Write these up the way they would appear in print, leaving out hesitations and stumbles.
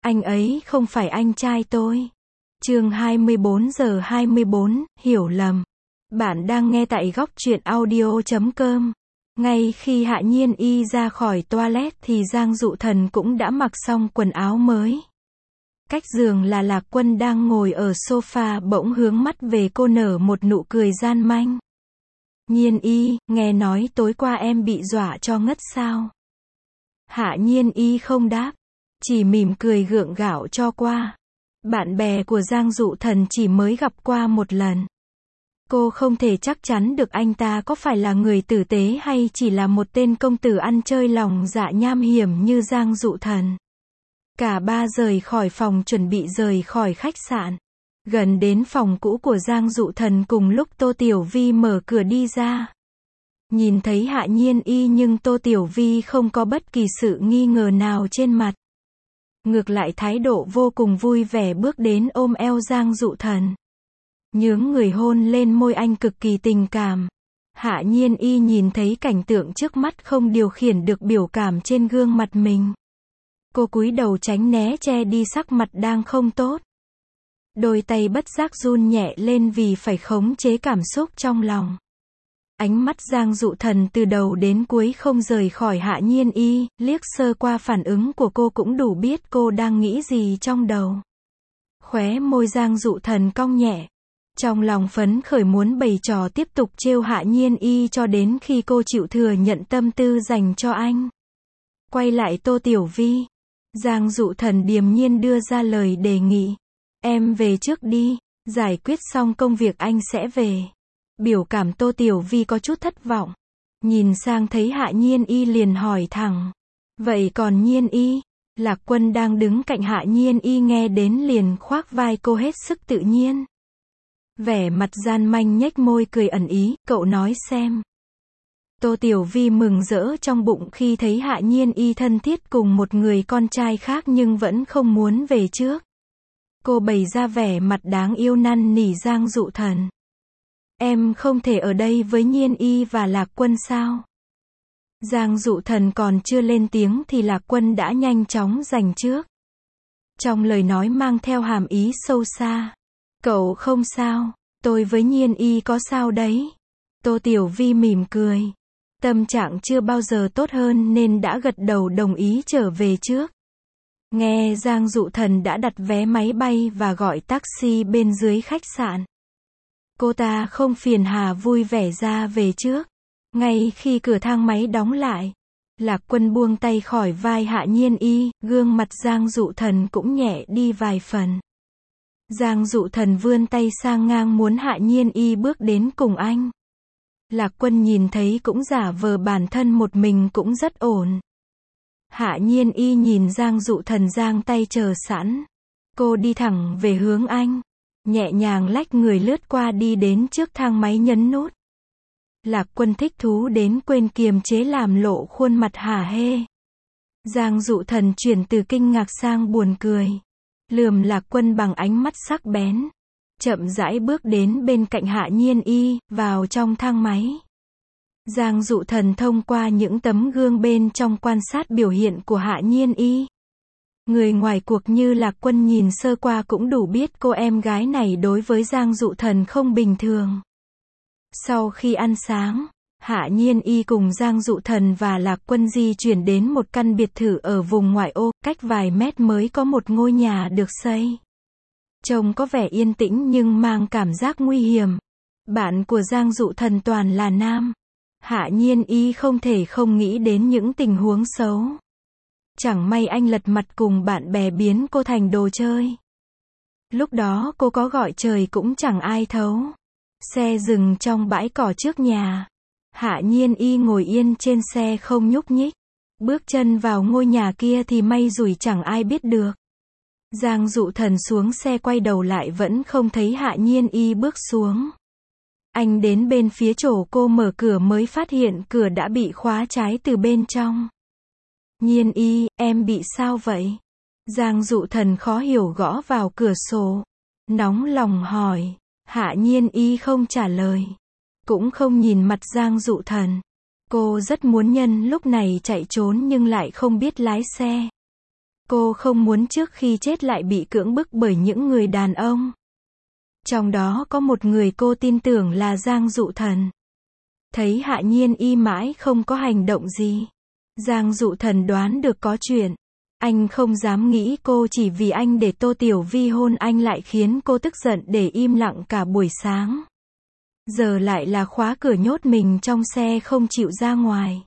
Anh ấy không phải anh trai tôi. Chương 24 giờ 24, hiểu lầm. Bạn đang nghe tại góc truyện audio.com. Ngay khi Hạ Nhiên Y ra khỏi toilet thì Giang Dụ Thần cũng đã mặc xong quần áo mới. Cách giường là Lạc Quân đang ngồi ở sofa bỗng hướng mắt về cô nở một nụ cười gian manh. Nhiên Y, nghe nói tối qua em bị dọa cho ngất sao? Hạ Nhiên Y không đáp, chỉ mỉm cười gượng gạo cho qua. Bạn bè của Giang Dụ Thần chỉ mới gặp qua một lần. Cô không thể chắc chắn được anh ta có phải là người tử tế hay chỉ là một tên công tử ăn chơi lòng dạ nham hiểm như Giang Dụ Thần. Cả ba rời khỏi phòng chuẩn bị rời khỏi khách sạn. Gần đến phòng cũ của Giang Dụ Thần cùng lúc Tô Tiểu Vi mở cửa đi ra. Nhìn thấy Hạ Nhiên Y nhưng Tô Tiểu Vi không có bất kỳ sự nghi ngờ nào trên mặt. Ngược lại thái độ vô cùng vui vẻ bước đến ôm eo Giang Dụ Thần. Nhướng người hôn lên môi anh cực kỳ tình cảm. Hạ Nhiên Y nhìn thấy cảnh tượng trước mắt không điều khiển được biểu cảm trên gương mặt mình. Cô cúi đầu tránh né che đi sắc mặt đang không tốt. Đôi tay bất giác run nhẹ lên vì phải khống chế cảm xúc trong lòng. Ánh mắt Giang Dụ Thần từ đầu đến cuối không rời khỏi Hạ Nhiên Y, liếc sơ qua phản ứng của cô cũng đủ biết cô đang nghĩ gì trong đầu. Khóe môi Giang Dụ Thần cong nhẹ. Trong lòng phấn khởi muốn bày trò tiếp tục trêu Hạ Nhiên Y cho đến khi cô chịu thừa nhận tâm tư dành cho anh. Quay lại Tô Tiểu Vi. Giang Dụ Thần điềm nhiên đưa ra lời đề nghị. Em về trước đi, giải quyết xong công việc anh sẽ về. Biểu cảm Tô Tiểu Vi có chút thất vọng. Nhìn sang thấy Hạ Nhiên Y liền hỏi thẳng. Vậy còn Nhiên Y? Lạc Quân đang đứng cạnh Hạ Nhiên Y nghe đến liền khoác vai cô hết sức tự nhiên. Vẻ mặt gian manh nhếch môi cười ẩn ý, cậu nói xem. Tô Tiểu Vi mừng rỡ trong bụng khi thấy Hạ Nhiên Y thân thiết cùng một người con trai khác nhưng vẫn không muốn về trước. Cô bày ra vẻ mặt đáng yêu năn nỉ Giang Dụ Thần. Em không thể ở đây với Nhiên Y và Lạc Quân sao? Giang Dụ Thần còn chưa lên tiếng thì Lạc Quân đã nhanh chóng giành trước. Trong lời nói mang theo hàm ý sâu xa. Cậu không sao, tôi với Nhiên Y có sao đấy. Tô Tiểu Vi mỉm cười. Tâm trạng chưa bao giờ tốt hơn nên đã gật đầu đồng ý trở về trước. Nghe Giang Dụ Thần đã đặt vé máy bay và gọi taxi bên dưới khách sạn. Cô ta không phiền hà vui vẻ ra về trước. Ngay khi cửa thang máy đóng lại, Lạc Quân buông tay khỏi vai Hạ Nhiên Y, gương mặt Giang Dụ Thần cũng nhẹ đi vài phần. Giang Dụ Thần vươn tay sang ngang muốn Hạ Nhiên Y bước đến cùng anh. Lạc Quân nhìn thấy cũng giả vờ bản thân một mình cũng rất ổn. Hạ Nhiên Y nhìn Giang Dụ Thần giang tay chờ sẵn. Cô đi thẳng về hướng anh. Nhẹ nhàng lách người lướt qua đi đến trước thang máy nhấn nút. Lạc Quân thích thú đến quên kiềm chế làm lộ khuôn mặt hả hê. Giang Dụ Thần chuyển từ kinh ngạc sang buồn cười. Lườm Lạc Quân bằng ánh mắt sắc bén. Chậm rãi bước đến bên cạnh Hạ Nhiên Y, vào trong thang máy. Giang Dụ Thần thông qua những tấm gương bên trong quan sát biểu hiện của Hạ Nhiên Y. Người ngoài cuộc như Lạc Quân nhìn sơ qua cũng đủ biết cô em gái này đối với Giang Dụ Thần không bình thường. Sau khi ăn sáng, Hạ Nhiên Y cùng Giang Dụ Thần và Lạc Quân di chuyển đến một căn biệt thự ở vùng ngoại ô, cách vài mét mới có một ngôi nhà được xây. Trông có vẻ yên tĩnh nhưng mang cảm giác nguy hiểm. Bạn của Giang Dụ Thần toàn là nam. Hạ Nhiên Y không thể không nghĩ đến những tình huống xấu. Chẳng may anh lật mặt cùng bạn bè biến cô thành đồ chơi. Lúc đó cô có gọi trời cũng chẳng ai thấu. Xe dừng trong bãi cỏ trước nhà. Hạ Nhiên Y ngồi yên trên xe không nhúc nhích. Bước chân vào ngôi nhà kia thì may rủi chẳng ai biết được. Giang Dụ Thần xuống xe quay đầu lại vẫn không thấy Hạ Nhiên Y bước xuống. Anh đến bên phía chỗ cô mở cửa mới phát hiện cửa đã bị khóa trái từ bên trong. Nhiên Y, em bị sao vậy? Giang Dụ Thần khó hiểu gõ vào cửa sổ. Nóng lòng hỏi. Hạ Nhiên Y không trả lời. Cũng không nhìn mặt Giang Dụ Thần. Cô rất muốn nhân lúc này chạy trốn nhưng lại không biết lái xe. Cô không muốn trước khi chết lại bị cưỡng bức bởi những người đàn ông. Trong đó có một người cô tin tưởng là Giang Dụ Thần. Thấy Hạ Nhiên Y mãi không có hành động gì, Giang Dụ Thần đoán được có chuyện. Anh không dám nghĩ cô chỉ vì anh để Tô Tiểu Vi hôn anh lại khiến cô tức giận để im lặng cả buổi sáng. Giờ lại là khóa cửa nhốt mình trong xe không chịu ra ngoài.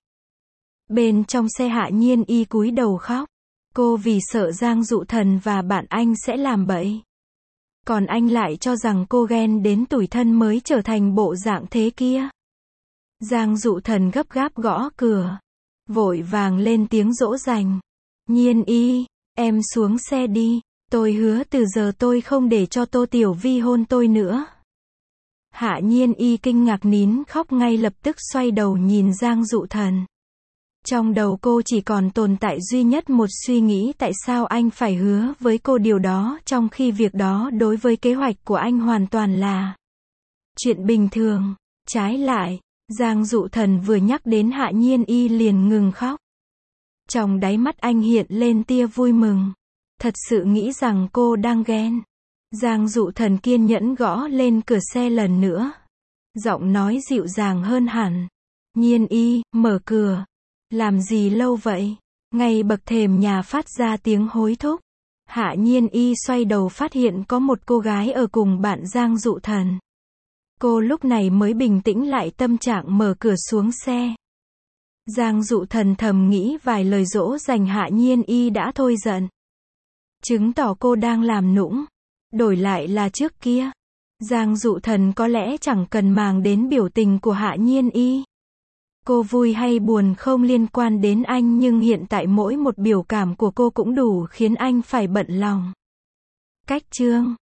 Bên trong xe Hạ Nhiên Y cúi đầu khóc. Cô vì sợ Giang Dụ Thần và bạn anh sẽ làm bậy. Còn anh lại cho rằng cô ghen đến tủi thân mới trở thành bộ dạng thế kia. Giang Dụ Thần gấp gáp gõ cửa. Vội vàng lên tiếng dỗ dành. Nhiên Y, em xuống xe đi. Tôi hứa từ giờ tôi không để cho Tô Tiểu Vi hôn tôi nữa. Hạ Nhiên Y kinh ngạc nín khóc ngay lập tức xoay đầu nhìn Giang Dụ Thần. Trong đầu cô chỉ còn tồn tại duy nhất một suy nghĩ tại sao anh phải hứa với cô điều đó trong khi việc đó đối với kế hoạch của anh hoàn toàn là chuyện bình thường. Trái lại, Giang Dụ Thần vừa nhắc đến Hạ Nhiên Y liền ngừng khóc. Trong đáy mắt anh hiện lên tia vui mừng. Thật sự nghĩ rằng cô đang ghen. Giang Dụ Thần kiên nhẫn gõ lên cửa xe lần nữa. Giọng nói dịu dàng hơn hẳn. Nhiên Y, mở cửa. Làm gì lâu vậy? Ngay bậc thềm nhà phát ra tiếng hối thúc. Hạ Nhiên Y xoay đầu phát hiện có một cô gái ở cùng bạn Giang Dụ Thần. Cô lúc này mới bình tĩnh lại tâm trạng mở cửa xuống xe. Giang Dụ Thần thầm nghĩ vài lời dỗ dành Hạ Nhiên Y đã thôi giận. Chứng tỏ cô đang làm nũng. Đổi lại là trước kia, Giang Dụ Thần có lẽ chẳng cần màng đến biểu tình của Hạ Nhiên Y. Cô vui hay buồn không liên quan đến anh nhưng hiện tại mỗi một biểu cảm của cô cũng đủ khiến anh phải bận lòng. Cách chương